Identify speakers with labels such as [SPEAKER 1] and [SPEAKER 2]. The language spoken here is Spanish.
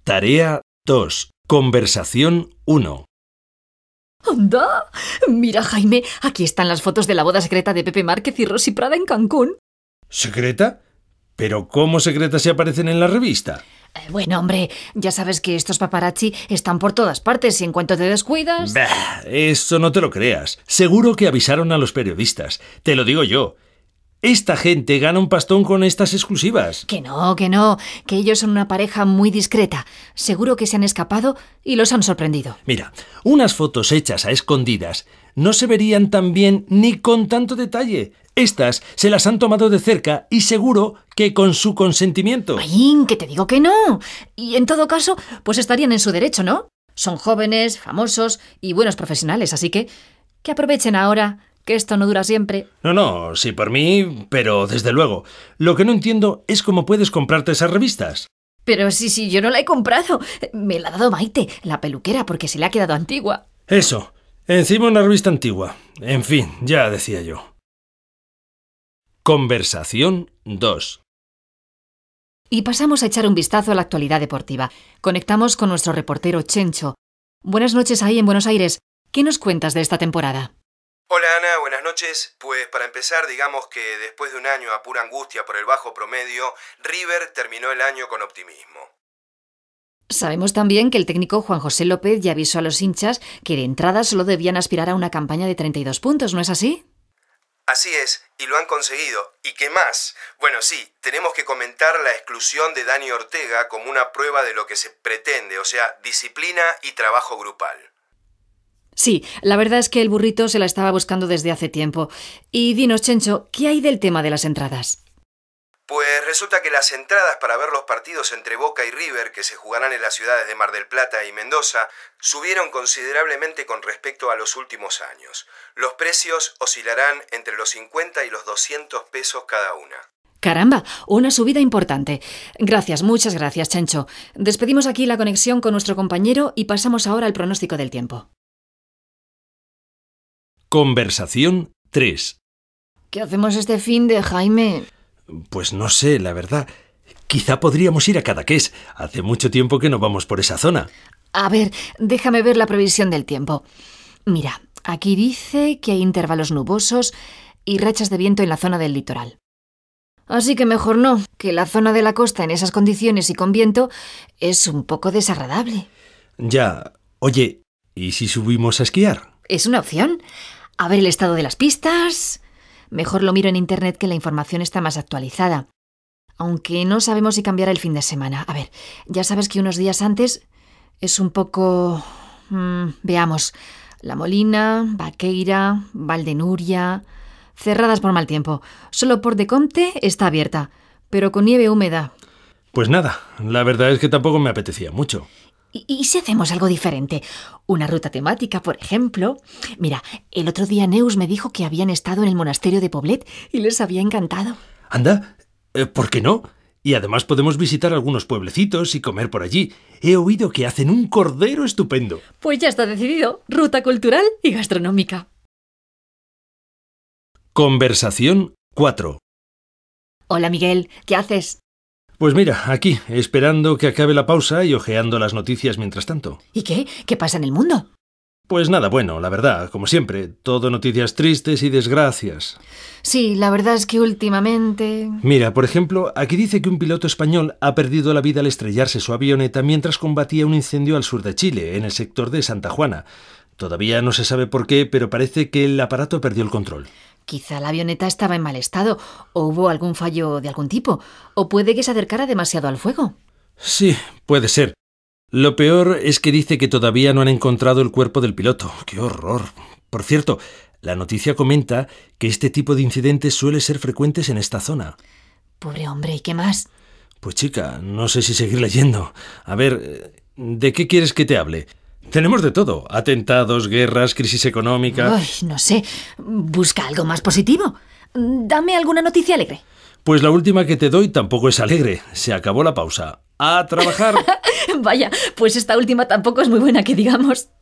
[SPEAKER 1] Tarea 2. Conversación 1.
[SPEAKER 2] ¡Anda! Mira, Jaime, aquí están las fotos de la boda secreta de Pepe Márquez y Rosy Prada en Cancún.
[SPEAKER 1] ¿Secreta? ¿Pero cómo secreta si aparecen en la revista?
[SPEAKER 2] Bueno, hombre, ya sabes que estos paparazzi están por todas partes y en cuanto te descuidas...
[SPEAKER 1] Bah, eso no te lo creas. Seguro que avisaron a los periodistas. Te lo digo yo. Esta gente gana un pastón con estas exclusivas.
[SPEAKER 2] Que no, que ellos son una pareja muy discreta. Seguro que se han escapado y los han sorprendido.
[SPEAKER 1] Mira, unas fotos hechas a escondidas no se verían tan bien ni con tanto detalle. Estas se las han tomado de cerca y seguro que con su consentimiento.
[SPEAKER 2] ¡Ay, que te digo que no! Y en todo caso, pues estarían en su derecho, ¿no? Son jóvenes, famosos y buenos profesionales, así que aprovechen ahora, que esto no dura siempre.
[SPEAKER 1] No, sí por mí, pero desde luego. Lo que no entiendo es cómo puedes comprarte esas revistas.
[SPEAKER 2] Pero sí, yo no la he comprado. Me la ha dado Maite, la peluquera, porque se le ha quedado antigua.
[SPEAKER 1] Eso, encima una revista antigua. En fin, ya decía yo. Conversación 2.
[SPEAKER 2] Y pasamos a echar un vistazo a la actualidad deportiva. Conectamos con nuestro reportero Chencho. Buenas noches ahí en Buenos Aires. ¿Qué nos cuentas de esta temporada?
[SPEAKER 3] Hola Ana, buenas noches. Pues para empezar, digamos que después de un año a pura angustia por el bajo promedio, River terminó el año con optimismo.
[SPEAKER 2] Sabemos también que el técnico Juan José López ya avisó a los hinchas que de entrada solo debían aspirar a una campaña de 32 puntos, ¿no es así?
[SPEAKER 3] Así es, y lo han conseguido. ¿Y qué más? Bueno, sí, tenemos que comentar la exclusión de Dani Ortega como una prueba de lo que se pretende, o sea, disciplina y trabajo grupal.
[SPEAKER 2] Sí, la verdad es que el burrito se la estaba buscando desde hace tiempo. Y dinos, Chencho, ¿qué hay del tema de las entradas?
[SPEAKER 3] Pues resulta que las entradas para ver los partidos entre Boca y River, que se jugarán en las ciudades de Mar del Plata y Mendoza, subieron considerablemente con respecto a los últimos años. Los precios oscilarán entre los 50 y los 200 pesos cada una.
[SPEAKER 2] ¡Caramba! Una subida importante. Gracias, muchas gracias, Chencho. Despedimos aquí la conexión con nuestro compañero y pasamos ahora al pronóstico del tiempo.
[SPEAKER 1] Conversación 3.
[SPEAKER 2] ¿Qué hacemos este fin de, Jaime?
[SPEAKER 1] Pues no sé, la verdad. Quizá podríamos ir a Cadaqués. Hace mucho tiempo que no vamos por esa zona.
[SPEAKER 2] A ver, déjame ver la previsión del tiempo. Mira, aquí dice que hay intervalos nubosos y rachas de viento en la zona del litoral. Así que mejor no, que la zona de la costa en esas condiciones y con viento es un poco desagradable.
[SPEAKER 1] Ya. Oye, ¿y si subimos a esquiar?
[SPEAKER 2] Es una opción. A ver el estado de las pistas. Mejor lo miro en internet, que la información está más actualizada. Aunque no sabemos si cambiará el fin de semana. A ver, ya sabes que unos días antes es un poco... veamos. La Molina, Vaqueira, Valdenuria... cerradas por mal tiempo. Solo Port de Comte está abierta, pero con nieve húmeda.
[SPEAKER 1] Pues nada, la verdad es que tampoco me apetecía mucho.
[SPEAKER 2] ¿Y si hacemos algo diferente? Una ruta temática, por ejemplo. Mira, el otro día Neus me dijo que habían estado en el monasterio de Poblet y les había encantado.
[SPEAKER 1] Anda, ¿por qué no? Y además podemos visitar algunos pueblecitos y comer por allí. He oído que hacen un cordero estupendo.
[SPEAKER 2] Pues ya está decidido. Ruta cultural y gastronómica.
[SPEAKER 1] Conversación 4.
[SPEAKER 2] Hola, Miguel. ¿Qué haces?
[SPEAKER 1] Pues mira, aquí, esperando que acabe la pausa y hojeando las noticias mientras tanto.
[SPEAKER 2] ¿Y qué? ¿Qué pasa en el mundo?
[SPEAKER 1] Pues nada bueno, la verdad, como siempre. Todo noticias tristes y desgracias.
[SPEAKER 2] Sí, la verdad es que últimamente...
[SPEAKER 1] Mira, por ejemplo, aquí dice que un piloto español ha perdido la vida al estrellarse su avioneta mientras combatía un incendio al sur de Chile, en el sector de Santa Juana. Todavía no se sabe por qué, pero parece que el aparato perdió el control.
[SPEAKER 2] Quizá la avioneta estaba en mal estado, o hubo algún fallo de algún tipo, o puede que se acercara demasiado al fuego.
[SPEAKER 1] Sí, puede ser. Lo peor es que dice que todavía no han encontrado el cuerpo del piloto. ¡Qué horror! Por cierto, la noticia comenta que este tipo de incidentes suele ser frecuentes en esta zona.
[SPEAKER 2] Pobre hombre, ¿y qué más?
[SPEAKER 1] Pues chica, no sé si seguir leyendo. A ver, ¿de qué quieres que te hable? Tenemos de todo. Atentados, guerras, crisis económica...
[SPEAKER 2] Ay, no sé. Busca algo más positivo. Dame alguna noticia alegre.
[SPEAKER 1] Pues la última que te doy tampoco es alegre. Se acabó la pausa. ¡A trabajar!
[SPEAKER 2] Vaya, pues esta última tampoco es muy buena, que digamos.